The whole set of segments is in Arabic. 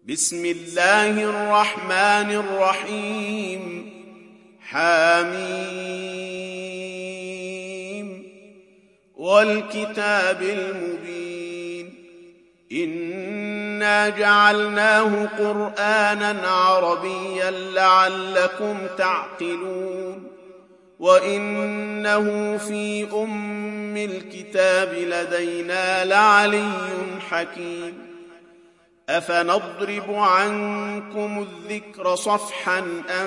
بسم الله الرحمن الرحيم حميم والكتاب المبين إنا جعلناه قرآنا عربيا لعلكم تعقلون وإنه في أم الكتاب لدينا لعلي حكيم أفنضرب عنكم الذكر صفحا أن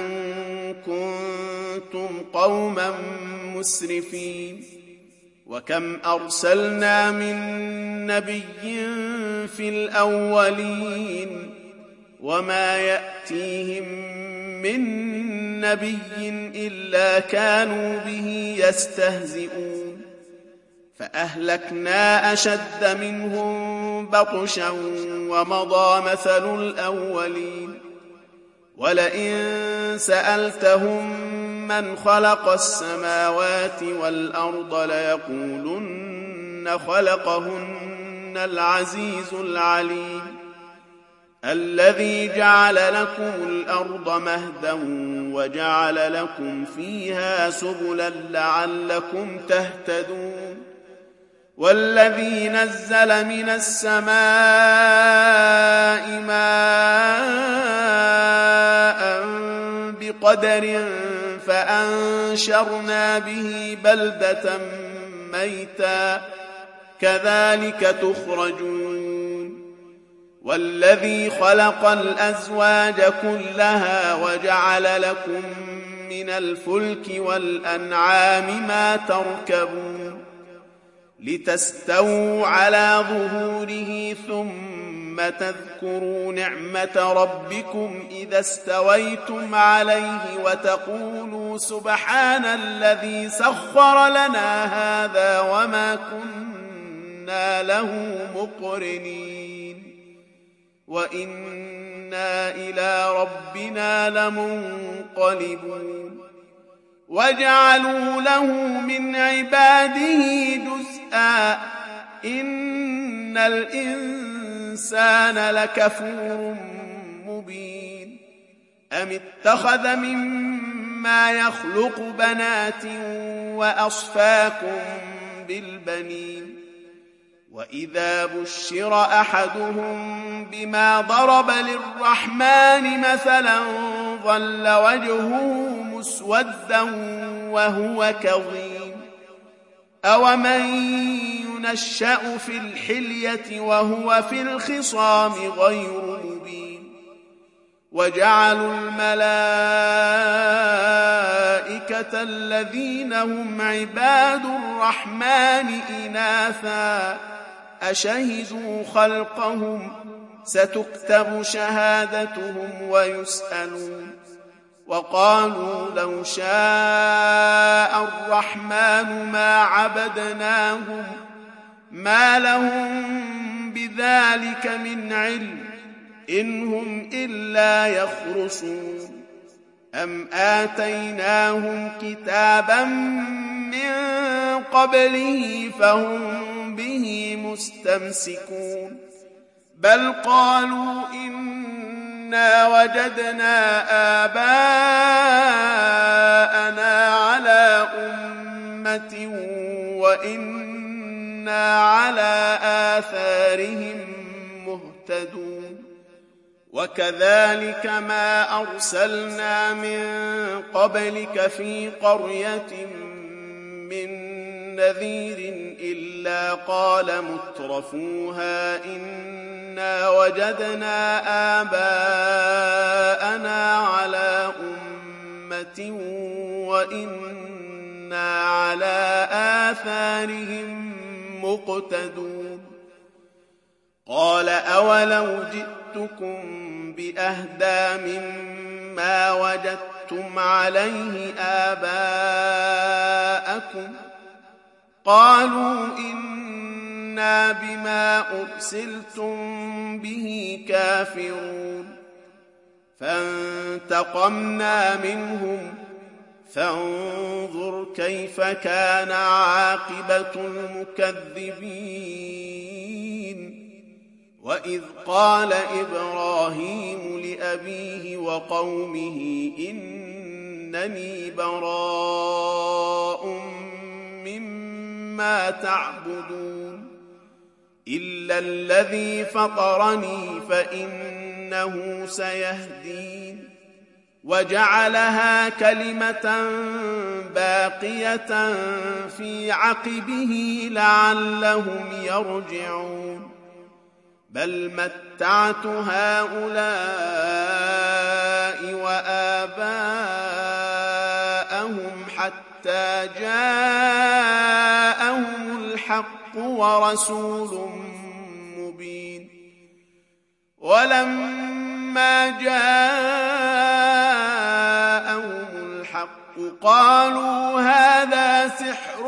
كنتم قوما مسرفين وكم أرسلنا من نبي في الأولين وما يأتيهم من نبي إلا كانوا به يستهزئون فأهلكنا أشد منهم بطشا ومضى مثل الأولين ولئن سألتهم من خلق السماوات والأرض ليقولن خلقهن العزيز العليم الذي جعل لكم الأرض مهدا وجعل لكم فيها سبلا لعلكم تهتدون والذي نزل من السماء ماء بقدر فأنشرنا به بلدة ميتا كذلك تخرجون والذي خلق الأزواج كلها وجعل لكم من الفلك والأنعام ما تركبون لتستووا على ظهوره ثم تذكروا نعمة ربكم إذا استويتم عليه وتقولوا سبحان الذي سخر لنا هذا وما كنا له مقرنين وإنا إلى ربنا لمنقلبون وجعلوا له من عباده جزءا إن الإنسان لكفور مبين أم اتخذ مما يخلق بنات وأصفاكم بالبنين وإذا بشر أحدهم بما ضرب للرحمن مثلا ظل وجهه مسودا وهو كظيم أومن ينشأ في الحلية وهو في الخصام غير مبين وجعلوا الملائكة الذين هم عباد الرحمن إناثا أشهدوا خلقهم ستكتب شهادتهم ويسألون وقالوا لو شاء الرحمن ما عبدناهم ما لهم بذلك من علم إن هم إلا يخرصون أم آتيناهم كتابا من قبله فهم به مستمسكون بل قالوا إنا وجدنا آباءنا على أمة وإنا على آثارهم مهتدون وكذلك ما أرسلنا من قبلك في قرية من نذير إلا قال مترفوها إنا وجدنا آباءنا على أمة وإنا على آثارهم مقتدون قال أولو جئتكم بأهدى مما وجدتم عليه آباءكم قالوا إنا بما أرسلتم به كافرون فانتقمنا منهم فانظر كيف كان عاقبة المكذبين وإذ قال إبراهيم لأبيه وقومه إنني براء مما تعبدون إلا الذي فطرني فإنه سيهدين وجعلها كلمة باقية في عقبه لعلهم يرجعون بل متعت هؤلاء وآباءهم حتى جاءهم الحق ورسول مبين ولما جاءهم الحق قالوا هذا سحر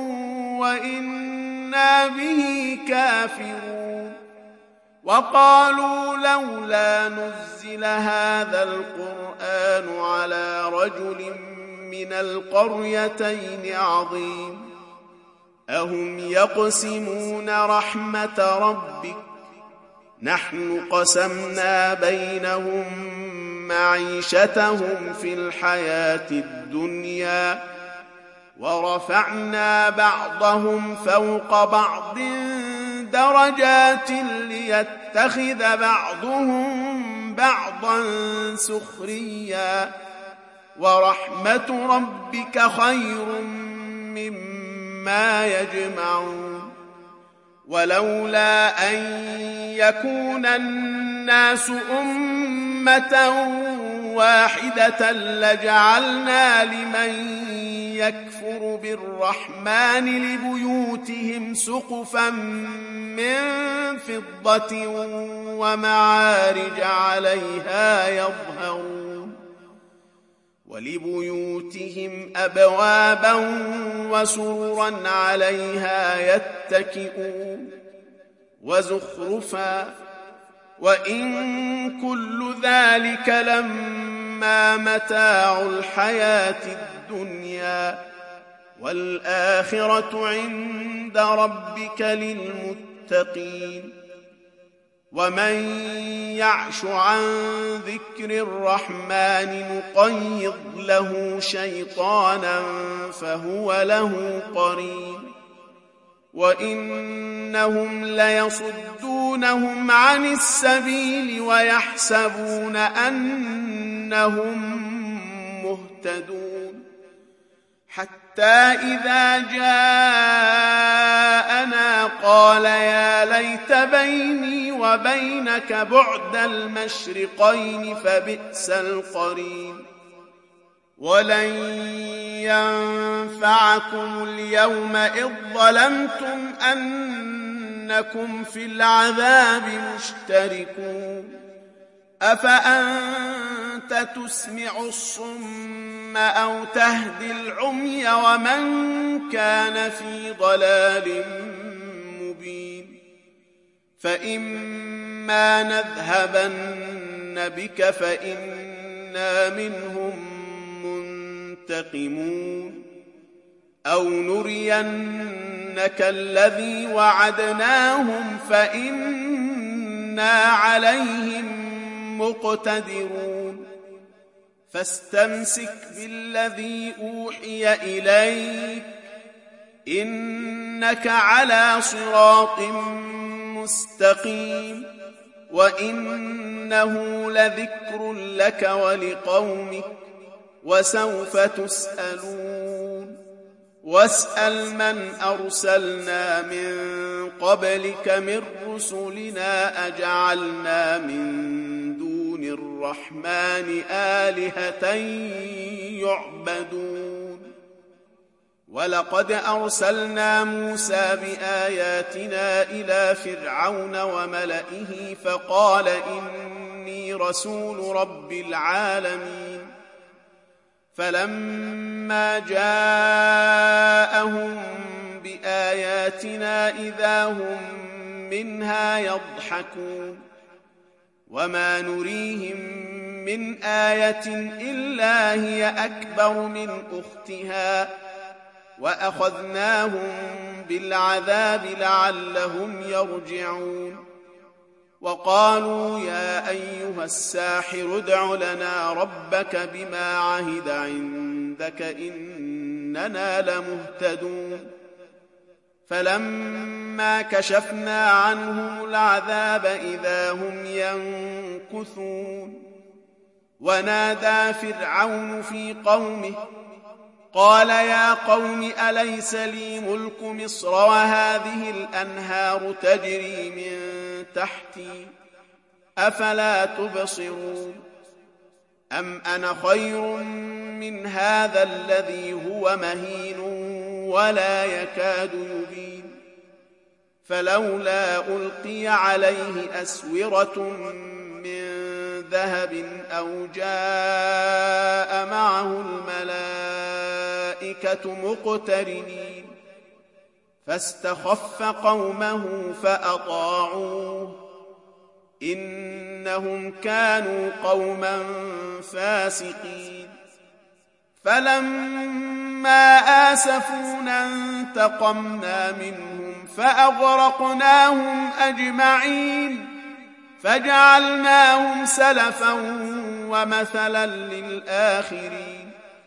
وإنا به كافرون وقالوا لولا نزل هذا القرآن على رجل من القريتين عظيم أهم يقسمون رحمة ربك نحن قسمنا بينهم معيشتهم في الحياة الدنيا ورفعنا بعضهم فوق بعض درجات ليتخذ بعضهم بعضا سخريا ورحمة ربك خير مما يجمعون ولولا أن يكون الناس أمة واحدة لجعلنا لمن يكفر بالرحمن لبيوتهم سقفا من فضة ومعارج عليها يظهرون ولبيوتهم أبوابا وسررا عليها يتكئون وزخرفا وإن كل ذلك لما متاع الحياة الدنيا والآخرة عند ربك للمتقين ومن يعش عن ذكر الرحمن نقيض له شيطانا فهو له قرين وإنهم ليصدونهم عن السبيل ويحسبون أنهم مهتدون حتى إذا جاءنا قال يا ليت بيني وبينك بعد المشرقين فبئس القرين ولن ينفعكم اليوم إذ ظلمتم أنكم في العذاب مشتركون أفأنت تسمع الصم أو تهدي العمي ومن كان في ضلال مبين فإما نذهبن بك فإنا منهم منتقمون أو نرينك الذي وعدناهم فإنا عليهم مقتدرون فاستمسك بالذي أوحي إليك إنك على صراط مستقيم وإنه لذكر لك ولقومك وسوف تسألون واسأل من أرسلنا من قبلك من رسلنا أجعلنا من دون الرحمن آلهة يعبدون ولقد أرسلنا موسى بآياتنا إلى فرعون وملئه فقال إني رسول رب العالمين فلما جاءهم بآياتنا إذا هم منها يضحكون وما نريهم من آية إلا هي أكبر من أختها وأخذناهم بالعذاب لعلهم يرجعون وقالوا يا أيها الساحر ادع لنا ربك بما عهد عندك إننا لمهتدون فلما كشفنا عنهم العذاب إذا هم ينكثون ونادى فرعون في قومه قال يا قوم أليس لي ملك مصر وهذه الأنهار تجري من تحتي أفلا تبصرون أم أنا خير من هذا الذي هو مهين ولا يكاد يبين فلولا ألقي عليه أسورة من ذهب أو جاء معه الملائكة مقترنين فاستخف قومه فأطاعوه إنهم كانوا قوما فاسقين فلما آسفونا انتقمنا منهم فأغرقناهم أجمعين فجعلناهم سلفا ومثلا للآخرين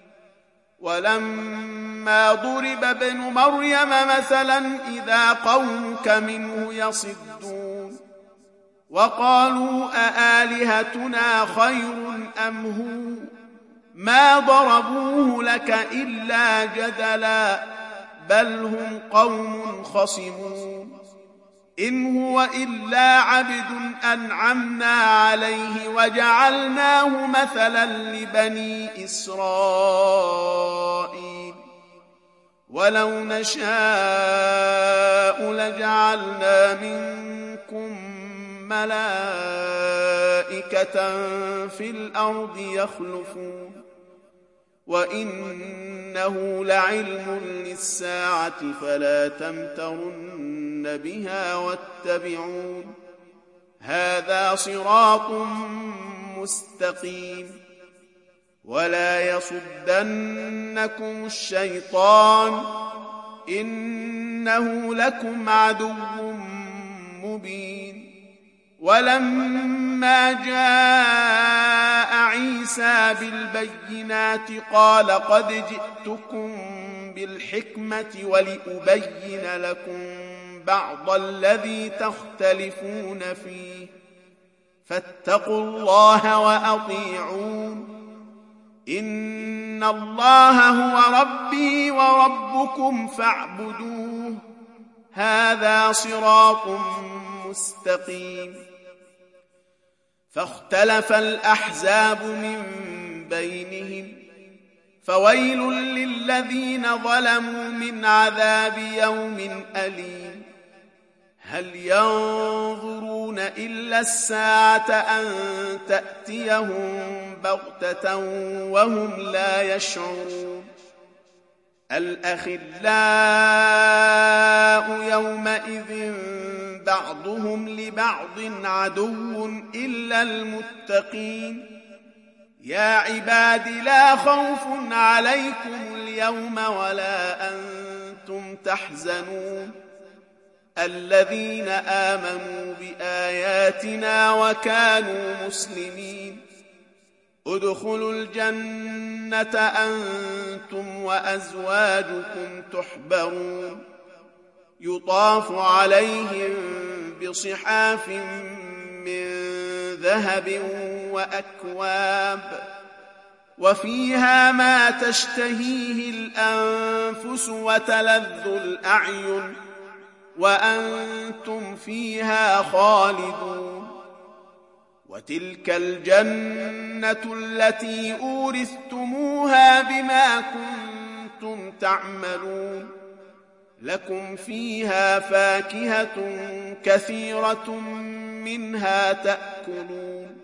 ولما ضرب ابن مريم مثلا إذا قومك منه يصدون وقالوا أآلهتنا خير أم هو ما ضربوه لك إلا جدلا بل هم قوم خصمون إن هو إلا عبد أنعمنا عليه وجعلناه مثلا لبني إسرائيل ولو نشاء لجعلنا منكم ملائكة في الأرض يخلفون وإنه لعلم للساعة فلا تمترن بها واتبعون هذا صراط مستقيم ولا يصدنكم الشيطان إنه لكم عدو مبين ولما جاء عيسى بالبينات قال قد جئتكم بالحكمة ولأبين لكم بعض الذي تختلفون فيه فاتقوا الله وأطيعون إن الله هو ربي وربكم فاعبدوه هذا صراط مستقيم فاختلف الأحزاب من بينهم فويل للذين ظلموا من عذاب يوم أليم هل ينظرون إلا الساعة أن تأتيهم بغتة وهم لا يشعرون الأخلاء يومئذ بعضهم لبعض عدو إلا المتقين يا عباد لا خوف عليكم اليوم ولا أنتم تحزنون الذين آمنوا بآياتنا وكانوا مسلمين ادخلوا الجنة أنتم وأزواجكم تحبرون يطاف عليهم بصحاف من ذهب وأكواب وفيها ما تشتهيه الأنفس وتلذ الأعين وأنتم فيها خالدون وتلك الجنة التي أورثتموها بما كنتم تعملون لكم فيها فاكهة كثيرة منها تأكلون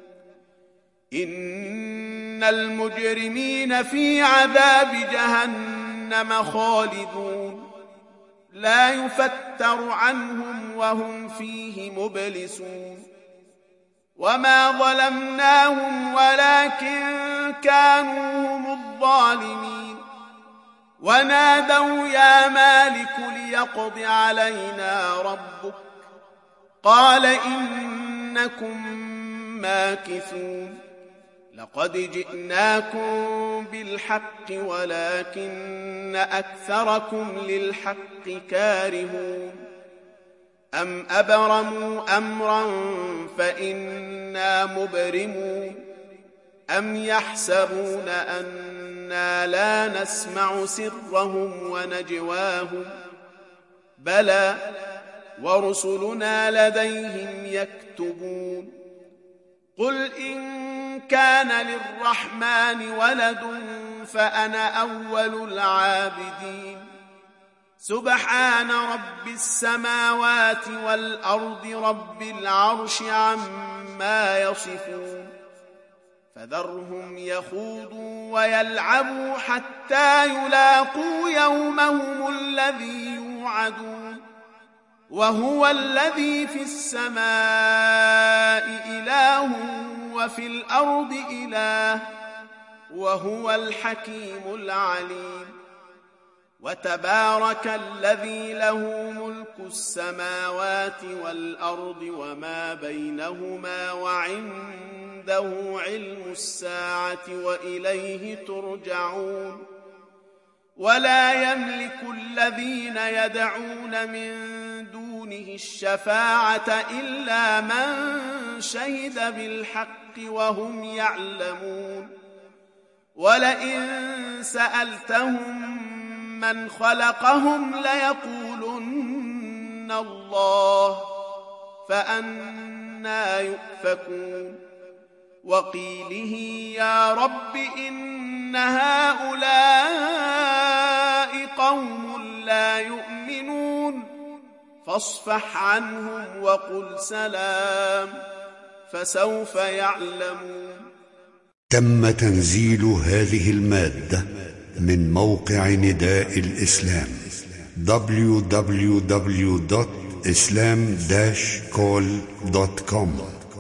إن المجرمين في عذاب جهنم خالدون لا يفتر عنهم وهم فيه مبلسون وما ظلمناهم ولكن كانوا هم الظالمين ونادوا يا مالك ليقض علينا ربك قال إن إنكم ماكثون لقد جئناكم بالحق ولكن أكثركم للحق كارهون أم أبرموا أمرا فإنا مبرمون أم يحسبون أنا لا نسمع سرهم ونجواهم بلى ورسلنا لديهم يكتبون قل إن كان للرحمن ولد فأنا أول العابدين سبحان رب السماوات والأرض رب العرش عما يصفون فذرهم يخوضوا ويلعبوا حتى يلاقوا يومهم الذي يوعدون وهو الذي في السماء إله وفي الأرض إله وهو الحكيم العليم وتبارك الذي له ملك السماوات والأرض وما بينهما وعنده علم الساعة وإليه ترجعون ولا يملك الذين يدعون من دونه الشفاعة إلا من شهد بالحق وهم يعلمون ولئن سألتهم من خلقهم ليقولن الله فأنى يؤفكون وقيله يا رب إن هؤلاء قوم لا يؤمنون فاصفح عنهم وقل سلام فسوف يعلمون. تم تنزيل هذه المادة من موقع نداء الإسلام www.islam-call.com